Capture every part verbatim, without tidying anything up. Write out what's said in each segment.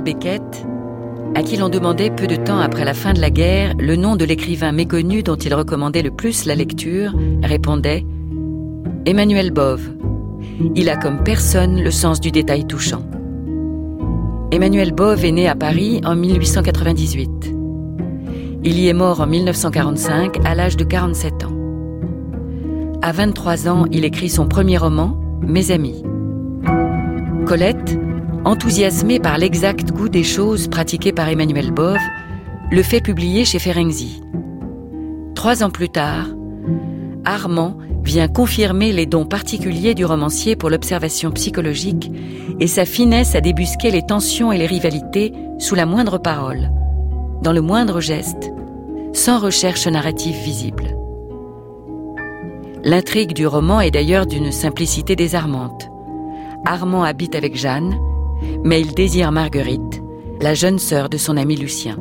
Beckett, à qui l'on demandait peu de temps après la fin de la guerre le nom de l'écrivain méconnu dont il recommandait le plus la lecture, répondait « Emmanuel Bove. Il a comme personne le sens du détail touchant. » Emmanuel Bove est né à Paris en mille huit cent quatre-vingt-dix-huit. Il y est mort en mille neuf cent quarante-cinq à l'âge de quarante-sept ans. À vingt-trois ans, il écrit son premier roman, Mes amis. Colette, enthousiasmée par l'exact goût des choses pratiquées par Emmanuel Bove, le fait publier chez Ferenczi. Trois ans plus tard, Armand vient confirmer les dons particuliers du romancier pour l'observation psychologique et sa finesse à débusquer les tensions et les rivalités sous la moindre parole, dans le moindre geste, sans recherche narrative visible. L'intrigue du roman est d'ailleurs d'une simplicité désarmante. Armand habite avec Jeanne, mais il désire Marguerite, la jeune sœur de son ami Lucien.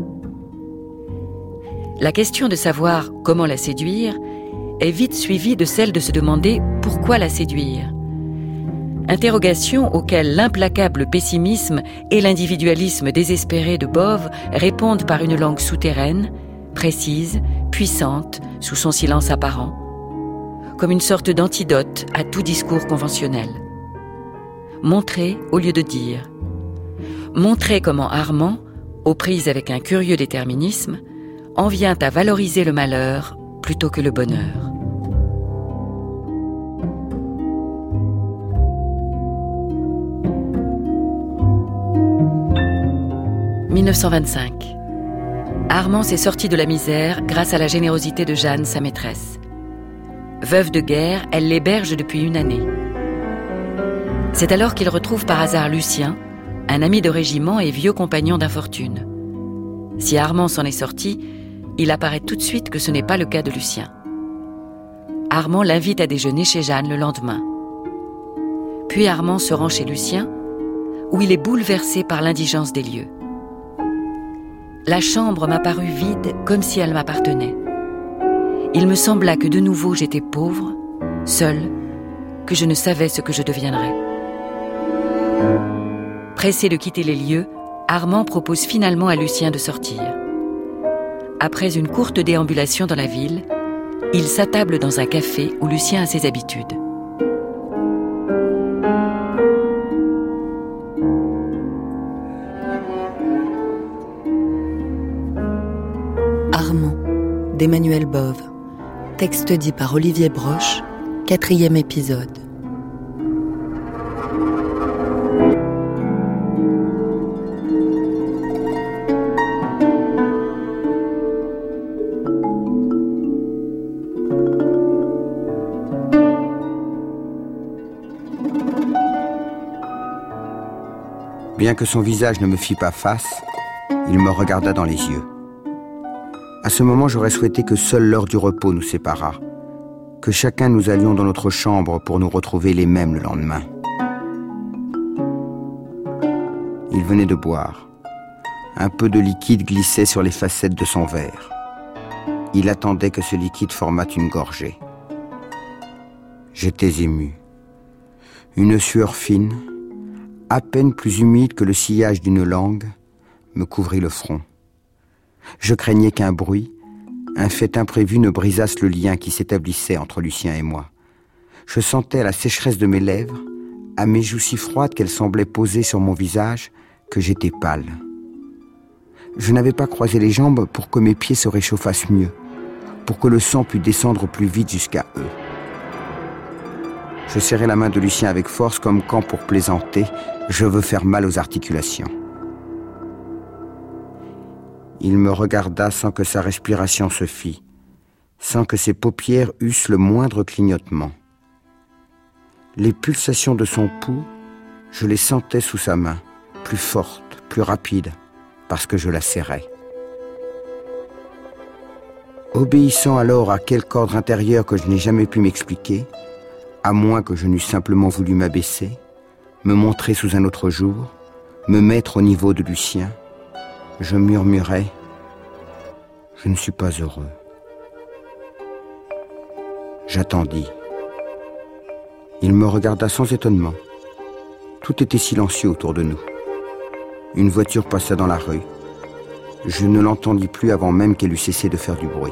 La question de savoir comment la séduire est vite suivie de celle de se demander pourquoi la séduire. Interrogation auxquelles l'implacable pessimisme et l'individualisme désespéré de Bove répondent par une langue souterraine, précise, puissante, sous son silence apparent, comme une sorte d'antidote à tout discours conventionnel. Montrer au lieu de dire. Montrer comment Armand, aux prises avec un curieux déterminisme, en vient à valoriser le malheur plutôt que le bonheur. mille neuf cent vingt-cinq. Armand s'est sorti de la misère grâce à la générosité de Jeanne, sa maîtresse. Veuve de guerre, elle l'héberge depuis une année. C'est alors qu'il retrouve par hasard Lucien, un ami de régiment et vieux compagnon d'infortune. Si Armand s'en est sorti, il apparaît tout de suite que ce n'est pas le cas de Lucien. Armand l'invite à déjeuner chez Jeanne le lendemain. Puis Armand se rend chez Lucien, où il est bouleversé par l'indigence des lieux. La chambre m'a paru vide comme si elle m'appartenait. Il me sembla que de nouveau j'étais pauvre, seule, que je ne savais ce que je deviendrais. Pressé de quitter les lieux, Armand propose finalement à Lucien de sortir. Après une courte déambulation dans la ville, il s'attable dans un café où Lucien a ses habitudes. Armand, d'Emmanuel Bove. Texte dit par Olivier Broche, quatrième épisode. Bien que son visage ne me fît pas face, il me regarda dans les yeux. À ce moment, j'aurais souhaité que seule l'heure du repos nous séparât, que chacun nous allions dans notre chambre pour nous retrouver les mêmes le lendemain. Il venait de boire. Un peu de liquide glissait sur les facettes de son verre. Il attendait que ce liquide formât une gorgée. J'étais ému. Une sueur fine, à peine plus humide que le sillage d'une langue, me couvrit le front. Je craignais qu'un bruit, un fait imprévu ne brisasse le lien qui s'établissait entre Lucien et moi. Je sentais à la sécheresse de mes lèvres, à mes joues si froides qu'elles semblaient posées sur mon visage, que j'étais pâle. Je n'avais pas croisé les jambes pour que mes pieds se réchauffassent mieux, pour que le sang pût descendre plus vite jusqu'à eux. Je serrai la main de Lucien avec force, comme quand, pour plaisanter, je veux faire mal aux articulations. Il me regarda sans que sa respiration se fît, sans que ses paupières eussent le moindre clignotement. Les pulsations de son pouls, je les sentais sous sa main, plus fortes, plus rapides, parce que je la serrais. Obéissant alors à quelque ordre intérieur que je n'ai jamais pu m'expliquer, à moins que je n'eusse simplement voulu m'abaisser, me montrer sous un autre jour, me mettre au niveau de Lucien, je murmurais « Je ne suis pas heureux ». J'attendis. Il me regarda sans étonnement. Tout était silencieux autour de nous. Une voiture passa dans la rue. Je ne l'entendis plus avant même qu'elle eût cessé de faire du bruit.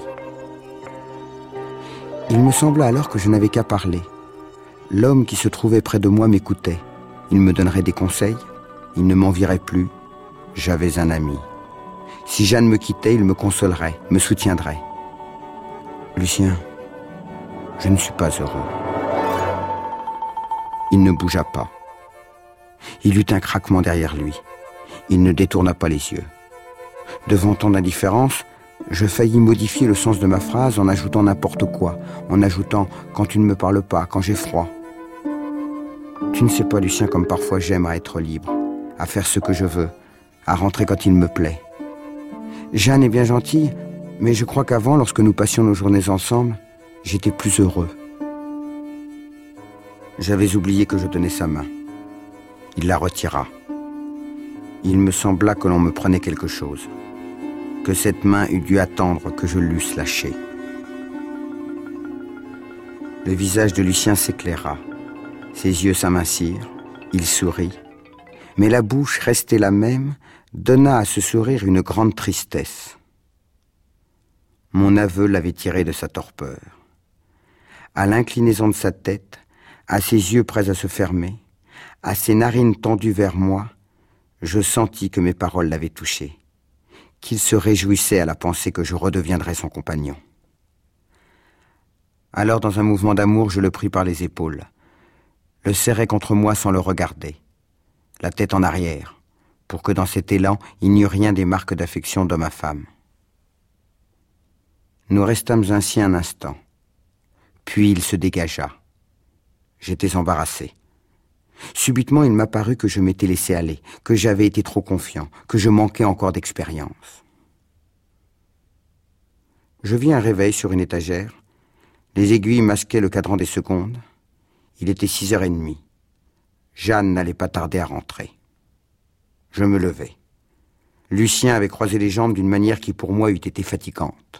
Il me sembla alors que je n'avais qu'à parler. L'homme qui se trouvait près de moi m'écoutait. Il me donnerait des conseils. Il ne m'envierait plus. J'avais un ami. Si Jeanne me quittait, il me consolerait, me soutiendrait. Lucien, je ne suis pas heureux. Il ne bougea pas. Il eut un craquement derrière lui. Il ne détourna pas les yeux. Devant tant d'indifférence, je faillis modifier le sens de ma phrase en ajoutant n'importe quoi, en ajoutant « quand tu ne me parles pas, quand j'ai froid ». Tu ne sais pas, Lucien, comme parfois j'aime à être libre, à faire ce que je veux, à rentrer quand il me plaît. Jeanne est bien gentille, mais je crois qu'avant, lorsque nous passions nos journées ensemble, j'étais plus heureux. J'avais oublié que je tenais sa main. Il la retira. Il me sembla que l'on me prenait quelque chose, que cette main eût dû attendre que je l'eusse lâchée. Le visage de Lucien s'éclaira. Ses yeux s'amincirent, il sourit, mais la bouche, restée la même, donna à ce sourire une grande tristesse. Mon aveu l'avait tiré de sa torpeur. À l'inclinaison de sa tête, à ses yeux prêts à se fermer, à ses narines tendues vers moi, je sentis que mes paroles l'avaient touché, qu'il se réjouissait à la pensée que je redeviendrais son compagnon. Alors, dans un mouvement d'amour, je le pris par les épaules, le serrai contre moi sans le regarder, la tête en arrière, pour que dans cet élan, il n'y eût rien des marques d'affection d'homme à femme. Nous restâmes ainsi un instant, puis il se dégagea. J'étais embarrassé. Subitement, il m'apparut que je m'étais laissé aller, que j'avais été trop confiant, que je manquais encore d'expérience. Je vis un réveil sur une étagère. Les aiguilles masquaient le cadran des secondes. Il était six heures et demie. Jeanne n'allait pas tarder à rentrer. Je me levai. Lucien avait croisé les jambes d'une manière qui pour moi eût été fatigante.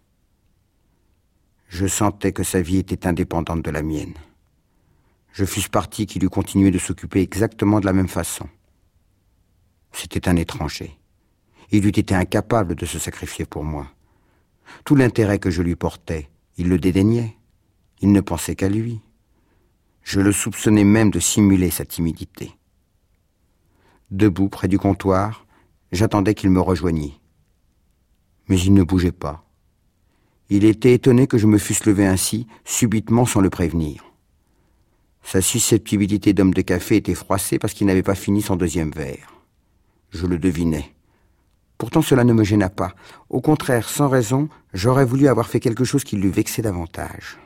Je sentais que sa vie était indépendante de la mienne. Je fusse parti qu'il eût continué de s'occuper exactement de la même façon. C'était un étranger. Il eût été incapable de se sacrifier pour moi. Tout l'intérêt que je lui portais, il le dédaignait. Il ne pensait qu'à lui. Je le soupçonnais même de simuler sa timidité. Debout près du comptoir, j'attendais qu'il me rejoignît. Mais il ne bougeait pas. Il était étonné que je me fusse levé ainsi, subitement sans le prévenir. Sa susceptibilité d'homme de café était froissée parce qu'il n'avait pas fini son deuxième verre. Je le devinais. Pourtant cela ne me gêna pas. Au contraire, sans raison, j'aurais voulu avoir fait quelque chose qui l'eût vexé davantage.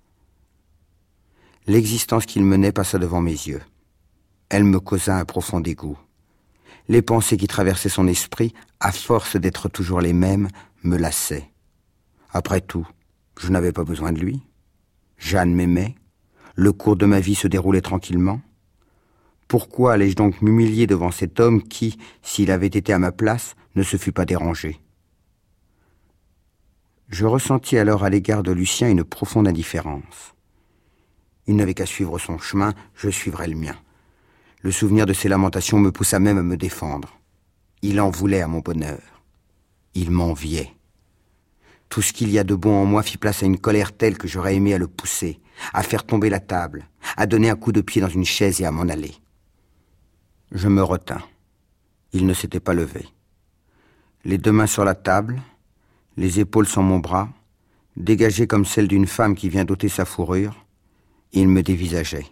L'existence qu'il menait passa devant mes yeux. Elle me causa un profond dégoût. Les pensées qui traversaient son esprit, à force d'être toujours les mêmes, me lassaient. Après tout, je n'avais pas besoin de lui. Jeanne m'aimait. Le cours de ma vie se déroulait tranquillement. Pourquoi allais-je donc m'humilier devant cet homme qui, s'il avait été à ma place, ne se fût pas dérangé? Je ressentis alors à l'égard de Lucien une profonde indifférence. Il n'avait qu'à suivre son chemin, je suivrais le mien. Le souvenir de ses lamentations me poussa même à me défendre. Il en voulait à mon bonheur. Il m'enviait. Tout ce qu'il y a de bon en moi fit place à une colère telle que j'aurais aimé à le pousser, à faire tomber la table, à donner un coup de pied dans une chaise et à m'en aller. Je me retins. Il ne s'était pas levé. Les deux mains sur la table, les épaules sur mon bras, dégagées comme celles d'une femme qui vient d'ôter sa fourrure, il me dévisageait.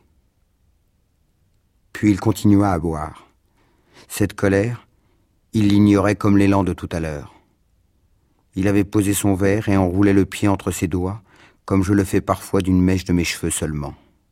Puis il continua à boire. Cette colère, il l'ignorait comme l'élan de tout à l'heure. Il avait posé son verre et enroulait le pied entre ses doigts, comme je le fais parfois d'une mèche de mes cheveux seulement.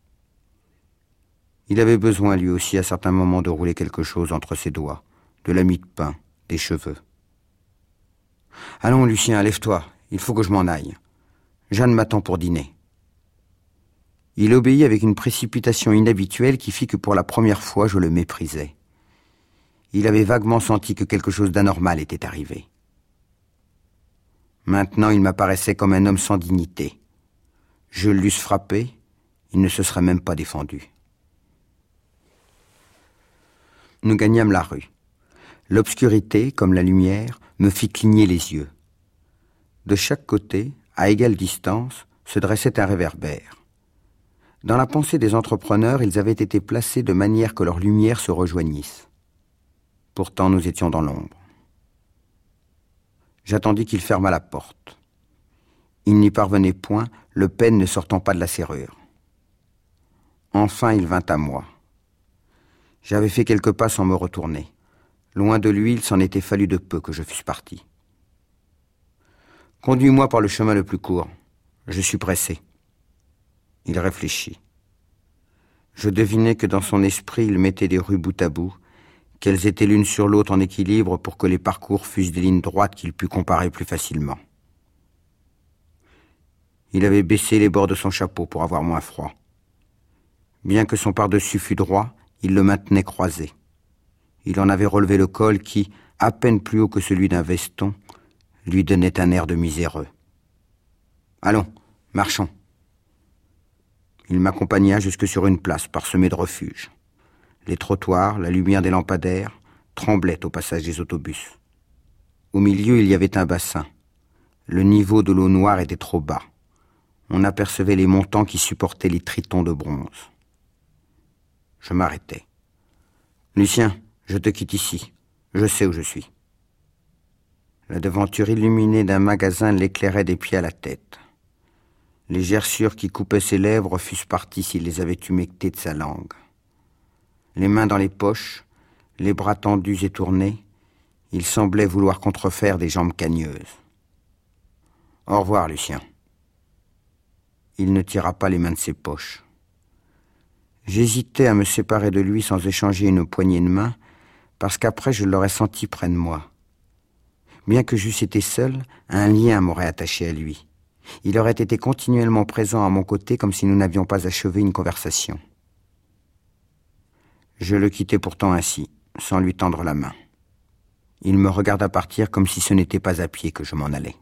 Il avait besoin, lui aussi, à certains moments, de rouler quelque chose entre ses doigts, de la mie de pain, des cheveux. « Allons, Lucien, lève-toi, il faut que je m'en aille. Jeanne m'attend pour dîner. » Il obéit avec une précipitation inhabituelle qui fit que pour la première fois, je le méprisais. Il avait vaguement senti que quelque chose d'anormal était arrivé. Maintenant, il m'apparaissait comme un homme sans dignité. Je l'eusse frappé, il ne se serait même pas défendu. Nous gagnâmes la rue. L'obscurité, comme la lumière, me fit cligner les yeux. De chaque côté, à égale distance, se dressait un réverbère. Dans la pensée des entrepreneurs, ils avaient été placés de manière que leurs lumières se rejoignissent. Pourtant, nous étions dans l'ombre. J'attendis qu'il fermât la porte. Il n'y parvenait point, le pêne ne sortant pas de la serrure. Enfin, il vint à moi. J'avais fait quelques pas sans me retourner. Loin de lui, il s'en était fallu de peu que je fusse parti. « Conduis-moi par le chemin le plus court. Je suis pressé. » Il réfléchit. Je devinais que dans son esprit, il mettait des rues bout à bout, qu'elles étaient l'une sur l'autre en équilibre pour que les parcours fussent des lignes droites qu'il pût comparer plus facilement. Il avait baissé les bords de son chapeau pour avoir moins froid. Bien que son pardessus fût droit, il le maintenait croisé. Il en avait relevé le col qui, à peine plus haut que celui d'un veston, lui donnait un air de miséreux. « Allons, marchons !» Il m'accompagna jusque sur une place parsemée de refuges. Les trottoirs, la lumière des lampadaires, tremblaient au passage des autobus. Au milieu, il y avait un bassin. Le niveau de l'eau noire était trop bas. On apercevait les montants qui supportaient les tritons de bronze. Je m'arrêtai. « Lucien, je te quitte ici. Je sais où je suis. » La devanture illuminée d'un magasin l'éclairait des pieds à la tête. Les gerçures qui coupaient ses lèvres fussent parties s'il les avait humectées de sa langue. Les mains dans les poches, les bras tendus et tournés, il semblait vouloir contrefaire des jambes cagneuses. « Au revoir, Lucien. » Il ne tira pas les mains de ses poches. J'hésitais à me séparer de lui sans échanger une poignée de main, parce qu'après je l'aurais senti près de moi. Bien que j'eusse été seul, un lien m'aurait attaché à lui. Il aurait été continuellement présent à mon côté comme si nous n'avions pas achevé une conversation. Je le quittai pourtant ainsi, sans lui tendre la main. Il me regarda partir comme si ce n'était pas à pied que je m'en allais.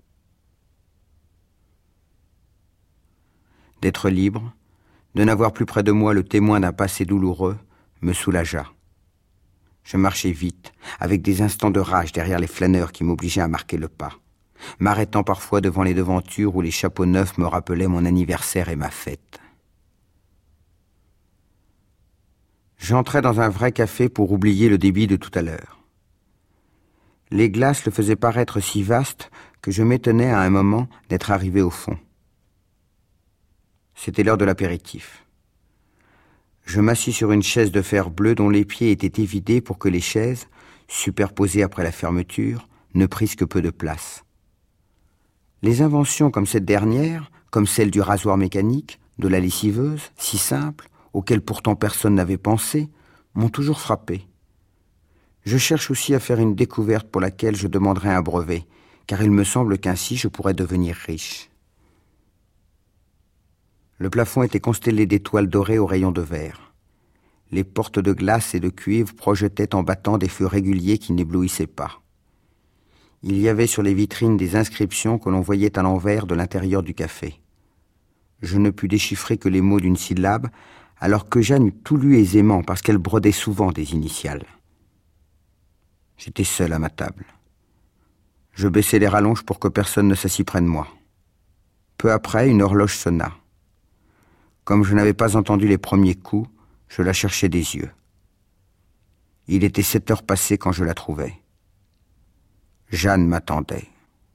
D'être libre, de n'avoir plus près de moi le témoin d'un passé douloureux, me soulagea. Je marchais vite, avec des instants de rage derrière les flâneurs qui m'obligeaient à marquer le pas, m'arrêtant parfois devant les devantures où les chapeaux neufs me rappelaient mon anniversaire et ma fête. J'entrais dans un vrai café pour oublier le débit de tout à l'heure. Les glaces le faisaient paraître si vaste que je m'étonnais à un moment d'être arrivé au fond. C'était l'heure de l'apéritif. Je m'assis sur une chaise de fer bleu dont les pieds étaient évidés pour que les chaises, superposées après la fermeture, ne prissent que peu de place. Les inventions comme cette dernière, comme celle du rasoir mécanique, de la lessiveuse, si simple, auxquelles pourtant personne n'avait pensé, m'ont toujours frappé. Je cherche aussi à faire une découverte pour laquelle je demanderai un brevet, car il me semble qu'ainsi je pourrais devenir riche. Le plafond était constellé d'étoiles dorées aux rayons de verre. Les portes de glace et de cuivre projetaient en battant des feux réguliers qui n'éblouissaient pas. Il y avait sur les vitrines des inscriptions que l'on voyait à l'envers de l'intérieur du café. Je ne pus déchiffrer que les mots d'une syllabe, alors que Jeanne eut tout lu aisément parce qu'elle brodait souvent des initiales. J'étais seul à ma table. Je baissai les rallonges pour que personne ne s'assît près de moi. Peu après, une horloge sonna. Comme je n'avais pas entendu les premiers coups, je la cherchais des yeux. Il était sept heures passées quand je la trouvai. Jeanne m'attendait.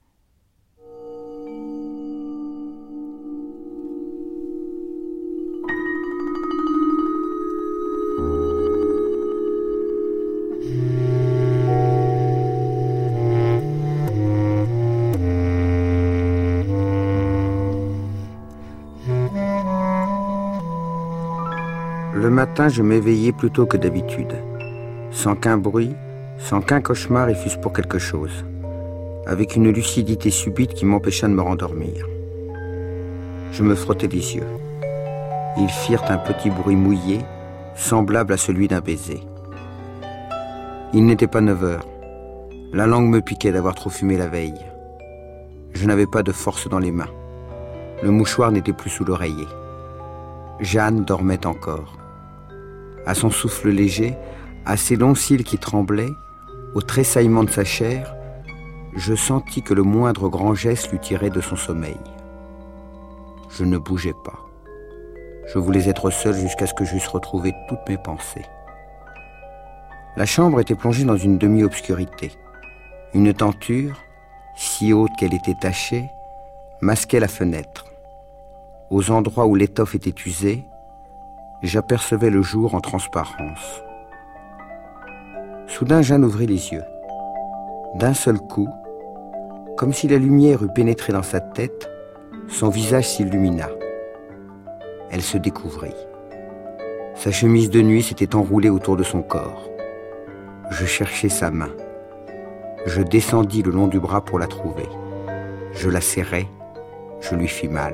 Le matin, je m'éveillai plus tôt que d'habitude, sans qu'un bruit, sans qu'un cauchemar y fût pour quelque chose, avec une lucidité subite qui m'empêcha de me rendormir. Je me frottai les yeux. Ils firent un petit bruit mouillé, semblable à celui d'un baiser. Il n'était pas neuf heures. La langue me piquait d'avoir trop fumé la veille. Je n'avais pas de force dans les mains. Le mouchoir n'était plus sous l'oreiller. Jeanne dormait encore. À son souffle léger, à ses longs cils qui tremblaient, Au tressaillement de sa chair, je sentis que le moindre grand geste l'eût tiré de son sommeil. Je ne bougeais pas. Je voulais être seul jusqu'à ce que j'eusse retrouvé toutes mes pensées. La chambre était plongée dans une demi-obscurité. Une tenture, si haute qu'elle était tachée, masquait la fenêtre. Aux endroits où l'étoffe était usée, j'apercevais le jour en transparence. Soudain, Jeanne ouvrit les yeux. D'un seul coup, comme si la lumière eût pénétré dans sa tête, son visage s'illumina. Elle se découvrit. Sa chemise de nuit s'était enroulée autour de son corps. Je cherchai sa main. Je descendis le long du bras pour la trouver. Je la serrai, je lui fis mal.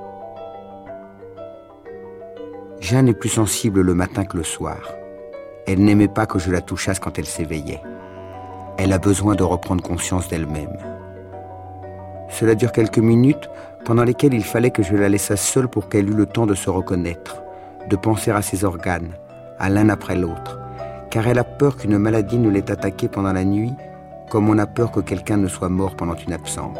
Jeanne est plus sensible le matin que le soir. Elle n'aimait pas que je la touchasse quand elle s'éveillait. Elle a besoin de reprendre conscience d'elle-même. Cela dure quelques minutes, pendant lesquelles il fallait que je la laissasse seule pour qu'elle eût le temps de se reconnaître, de penser à ses organes, à l'un après l'autre, car elle a peur qu'une maladie ne l'ait attaquée pendant la nuit, comme on a peur que quelqu'un ne soit mort pendant une absence.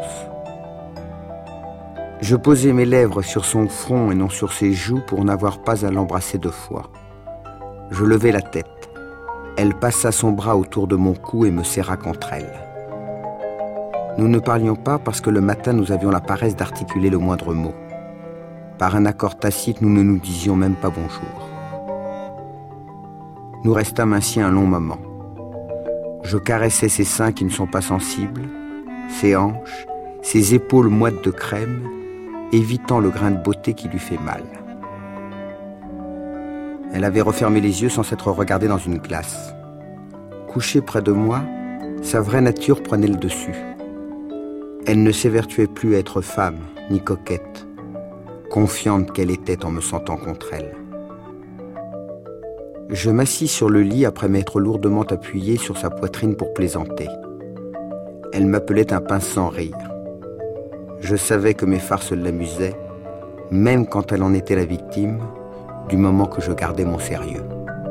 Je posai mes lèvres sur son front et non sur ses joues pour n'avoir pas à l'embrasser deux fois. Je levai la tête. Elle passa son bras autour de mon cou et me serra contre elle. Nous ne parlions pas parce que le matin nous avions la paresse d'articuler le moindre mot. Par un accord tacite, nous ne nous disions même pas bonjour. Nous restâmes ainsi un long moment. Je caressais ses seins qui ne sont pas sensibles, ses hanches, ses épaules moites de crème, évitant le grain de beauté qui lui fait mal. Elle avait refermé les yeux sans s'être regardée dans une glace. Couchée près de moi, sa vraie nature prenait le dessus. Elle ne s'évertuait plus à être femme, ni coquette, confiante qu'elle était en me sentant contre elle. Je m'assis sur le lit après m'être lourdement appuyé sur sa poitrine pour plaisanter. Elle m'appelait un pince sans rire. Je savais que mes farces l'amusaient, même quand elle en était la victime, du moment que je gardais mon sérieux.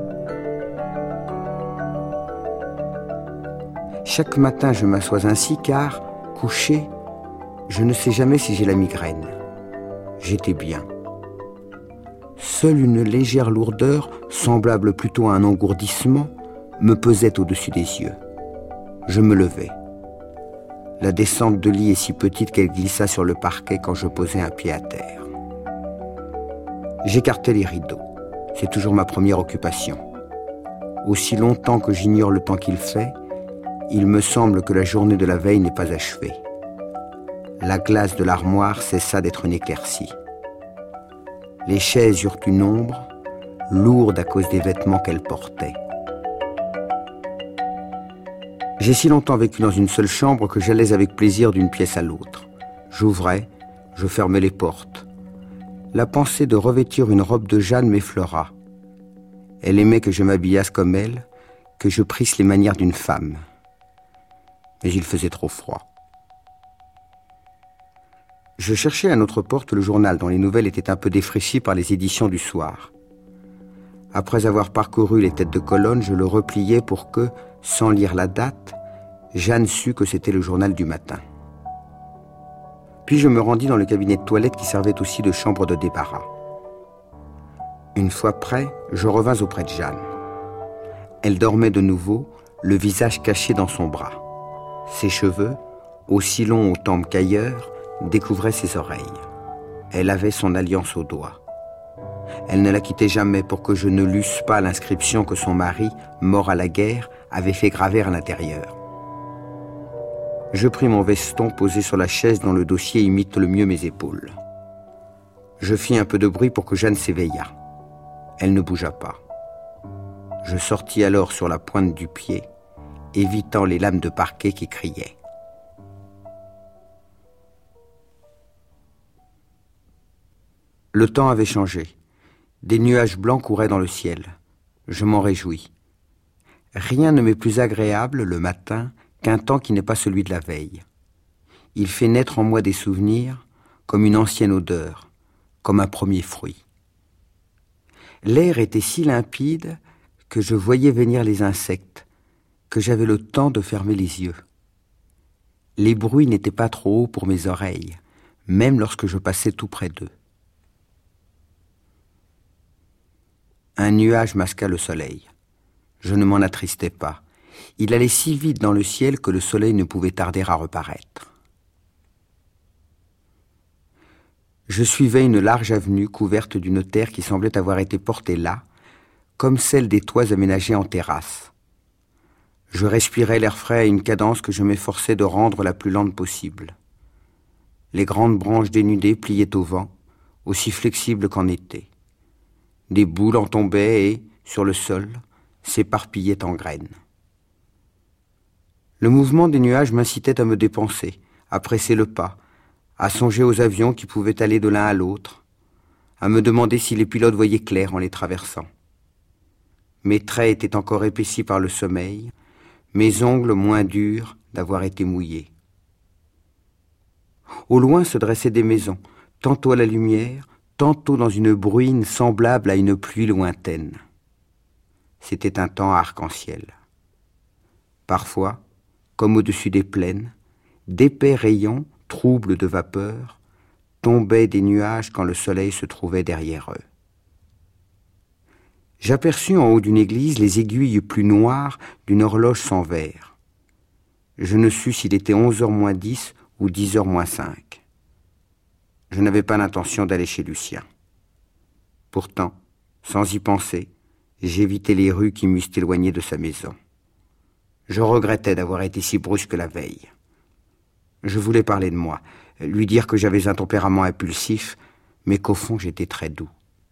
Chaque matin, je m'assois ainsi car, couché, je ne sais jamais si j'ai la migraine. J'étais bien. Seule une légère lourdeur, semblable plutôt à un engourdissement, me pesait au-dessus des yeux. Je me levai. La descente de lit est si petite qu'elle glissa sur le parquet quand je posai un pied à terre. J'écartai les rideaux. C'est toujours ma première occupation. Aussi longtemps que j'ignore le temps qu'il fait, il me semble que la journée de la veille n'est pas achevée. La glace de l'armoire cessa d'être une éclaircie. Les chaises eurent une ombre, lourde à cause des vêtements qu'elles portaient. J'ai si longtemps vécu dans une seule chambre que j'allais avec plaisir d'une pièce à l'autre. J'ouvrais, je fermais les portes. La pensée de revêtir une robe de Jeanne m'effleura. Elle aimait que je m'habillasse comme elle, que je prisse les manières d'une femme. Mais il faisait trop froid. Je cherchais à notre porte le journal dont les nouvelles étaient un peu défraîchies par les éditions du soir. Après avoir parcouru les têtes de colonne, je le repliai pour que, sans lire la date, Jeanne sût que c'était le journal du matin. Puis je me rendis dans le cabinet de toilette qui servait aussi de chambre de débarras. Une fois prêt, je revins auprès de Jeanne. Elle dormait de nouveau, le visage caché dans son bras. Ses cheveux, aussi longs aux tempes qu'ailleurs, découvraient ses oreilles. Elle avait son alliance au doigt. Elle ne la quittait jamais pour que je ne lusse pas l'inscription que son mari, mort à la guerre, avait fait graver à l'intérieur. Je pris mon veston posé sur la chaise dont le dossier imite le mieux mes épaules. Je fis un peu de bruit pour que Jeanne s'éveillât. Elle ne bougea pas. Je sortis alors sur la pointe du pied, évitant les lames de parquet qui criaient. Le temps avait changé. Des nuages blancs couraient dans le ciel. Je m'en réjouis. Rien ne m'est plus agréable, le matin, qu'un temps qui n'est pas celui de la veille. Il fait naître en moi des souvenirs, comme une ancienne odeur, comme un premier fruit. L'air était si limpide que je voyais venir les insectes, que j'avais le temps de fermer les yeux. Les bruits n'étaient pas trop hauts pour mes oreilles, même lorsque je passais tout près d'eux. Un nuage masqua le soleil. Je ne m'en attristais pas. Il allait si vite dans le ciel que le soleil ne pouvait tarder à reparaître. Je suivais une large avenue couverte d'une terre qui semblait avoir été portée là, comme celle des toits aménagés en terrasse. Je respirais l'air frais à une cadence que je m'efforçais de rendre la plus lente possible. Les grandes branches dénudées pliaient au vent, aussi flexibles qu'en été. Des boules en tombaient et, sur le sol, s'éparpillaient en graines. Le mouvement des nuages m'incitait à me dépenser, à presser le pas, à songer aux avions qui pouvaient aller de l'un à l'autre, à me demander si les pilotes voyaient clair en les traversant. Mes traits étaient encore épaissis par le sommeil, mes ongles moins durs d'avoir été mouillés. Au loin se dressaient des maisons, tantôt à la lumière, tantôt dans une bruine semblable à une pluie lointaine. C'était un temps arc-en-ciel. Parfois, comme au-dessus des plaines, d'épais rayons, troubles de vapeur, tombaient des nuages quand le soleil se trouvait derrière eux. J'aperçus en haut d'une église les aiguilles plus noires d'une horloge sans verre. Je ne sus s'il était onze heures moins dix ou dix heures moins cinq. Je n'avais pas l'intention d'aller chez Lucien. Pourtant, sans y penser, j'évitais les rues qui m'eussent éloigné de sa maison. Je regrettais d'avoir été si brusque la veille. Je voulais parler de moi, lui dire que j'avais un tempérament impulsif, mais qu'au fond j'étais très doux.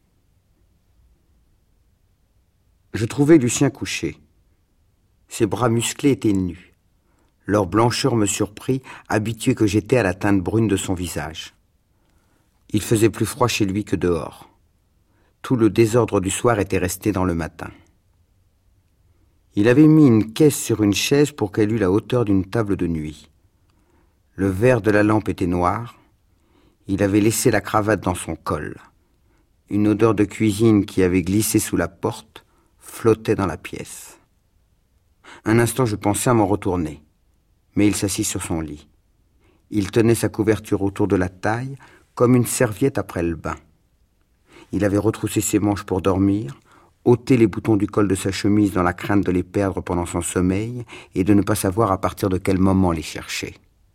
Je trouvai Lucien couché. Ses bras musclés étaient nus. Leur blancheur me surprit, habitué que j'étais à la teinte brune de son visage. Il faisait plus froid chez lui que dehors. Tout le désordre du soir était resté dans le matin. Il avait mis une caisse sur une chaise pour qu'elle eût la hauteur d'une table de nuit. Le verre de la lampe était noir. Il avait laissé la cravate dans son col. Une odeur de cuisine qui avait glissé sous la porte flottait dans la pièce. Un instant, je pensais à m'en retourner, mais il s'assit sur son lit. Il tenait sa couverture autour de la taille, comme une serviette après le bain. Il avait retroussé ses manches pour dormir, ôté les boutons du col de sa chemise dans la crainte de les perdre pendant son sommeil et de ne pas savoir à partir de quel moment les chercher.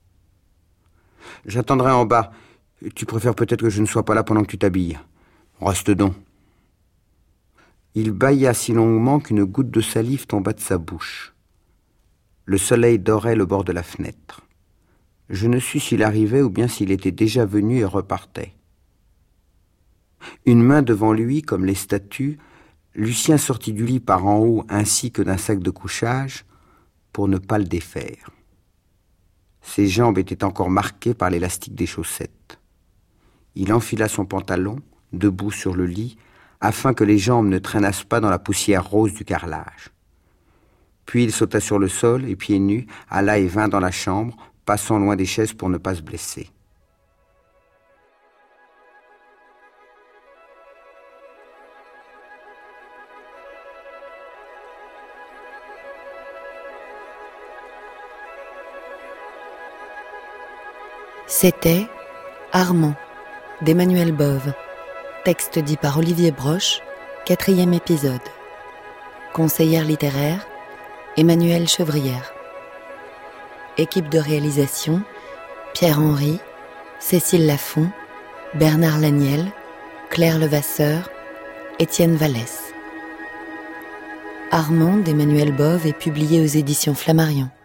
« J'attendrai en bas. Tu préfères peut-être que je ne sois pas là pendant que tu t'habilles. Reste donc. » Il bâilla si longuement qu'une goutte de salive tomba de sa bouche. Le soleil dorait le bord de la fenêtre. Je ne sus s'il arrivait ou bien s'il était déjà venu et repartait. Une main devant lui, comme les statues, Lucien sortit du lit par en haut ainsi que d'un sac de couchage pour ne pas le défaire. Ses jambes étaient encore marquées par l'élastique des chaussettes. Il enfila son pantalon, debout sur le lit, afin que les jambes ne traînassent pas dans la poussière rose du carrelage. Puis il sauta sur le sol et pieds nus, alla et vint dans la chambre, passant loin des chaises pour ne pas se blesser. C'était Armand d'Emmanuel Bove, texte dit par Olivier Broche, quatrième épisode. Conseillère littéraire, Emmanuelle Chevrière. Équipe de réalisation, Pierre Henry, Cécile Lafont, Bernard Laniel, Claire Levasseur, Étienne Vallès. Armand d'Emmanuel Bove est publié aux éditions Flammarion.